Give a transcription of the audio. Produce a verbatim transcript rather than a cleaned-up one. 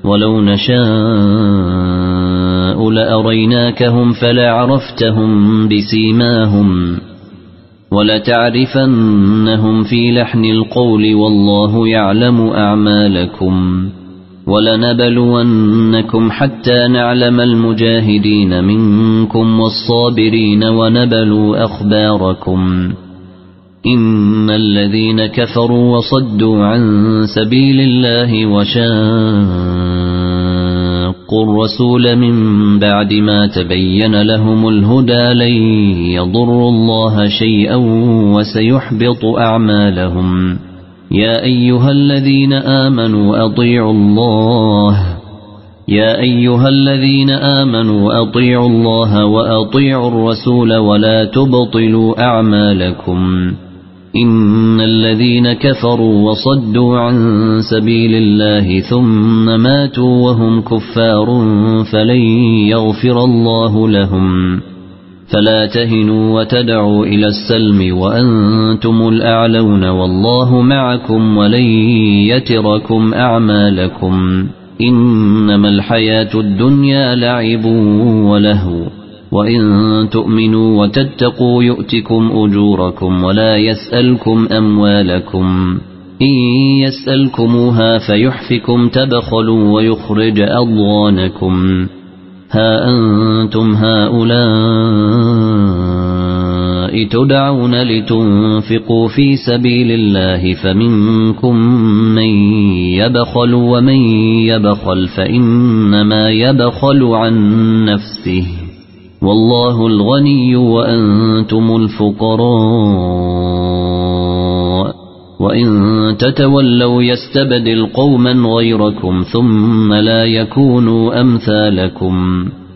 ولو نشاء لأريناكهم فلعرفتهم بسيماهم ولتعرفنهم في لحن القول والله يعلم أعمالكم ولنبلونكم حتى نعلم المجاهدين منكم والصابرين ونبلو أخباركم إن الذين كفروا وصدوا عن سبيل الله وشاقوا الرسول من بعد ما تبين لهم الهدى لن يضروا الله شيئا وسيحبط أعمالهم يا أيها الذين آمنوا أطيعوا الله يا أيها الذين آمنوا أطيعوا الله وأطيعوا الرسول ولا تبطلوا أعمالكم إن الذين كفروا وصدوا عن سبيل الله ثم ماتوا وهم كفار فلن يغفر الله لهم فلا تهنوا وتدعوا إلى السلم وأنتم الأعلون والله معكم ولن يتركم أعمالكم إنما الحياة الدنيا لعب ولهو وإن تؤمنوا وتتقوا يؤتكم أجوركم ولا يسألكم أموالكم إن يسألكموها فيحفكم تبخلوا ويخرج أضغانكم ها أنتم هؤلاء تدعون لتنفقوا في سبيل الله فمنكم من يبخل ومن يبخل فإنما يبخل عن نفسه والله الغني وأنتم الفقراء وإن تتولوا يستبدل قوما غيركم ثم لا يكونوا أمثالكم